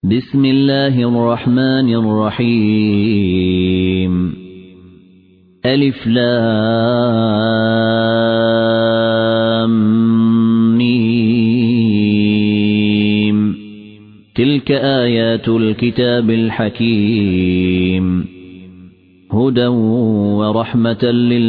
بسم الله الرحمن الرحيم. ألف لام ميم. تلك آيات الكتاب الحكيم، هدى ورحمة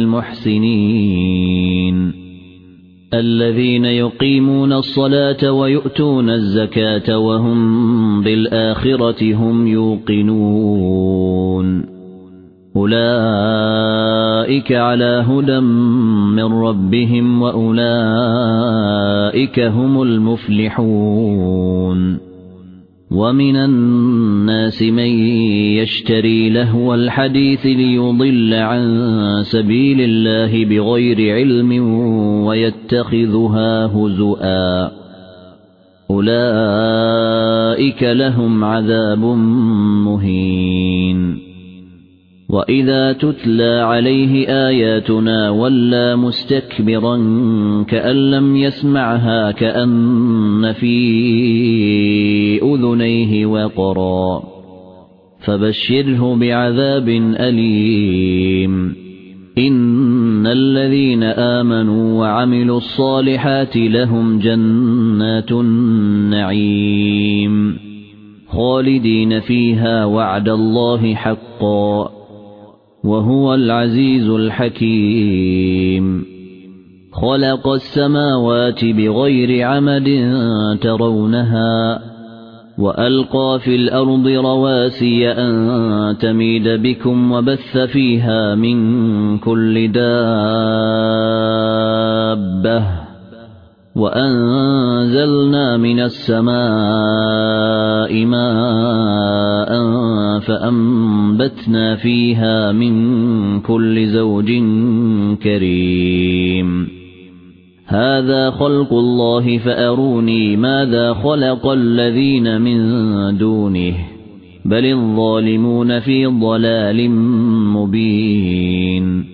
للمحسنين الذين يقيمون الصلاة ويؤتون الزكاة وهم بالآخرة هم يوقنون. أولئك على هدى من ربهم وأولئك هم المفلحون. ومن الناس من يشتري لهو الحديث ليضل عن سبيل الله بغير علم ويتخذها هزؤا، أولئك لهم عذاب مهين. وإذا تتلى عليه آياتنا ولى مستكبرا كأن لم يسمعها كأن في أذنيه وقرا، فبشره بعذاب أليم. إن الذين آمنوا وعملوا الصالحات لهم جنات النعيم خالدين فيها وعد الله حقا وهو العزيز الحكيم. خلق السماوات بغير عمد ترونها وألقى في الأرض رواسي أن تميد بكم وبث فيها من كل دابة وأنزلنا من السماء ماء فأنبتنا فيها من كل زوج كريم. هذا خلق الله فأروني ماذا خلق الذين من دونه بل الظالمون في ضلال مبين.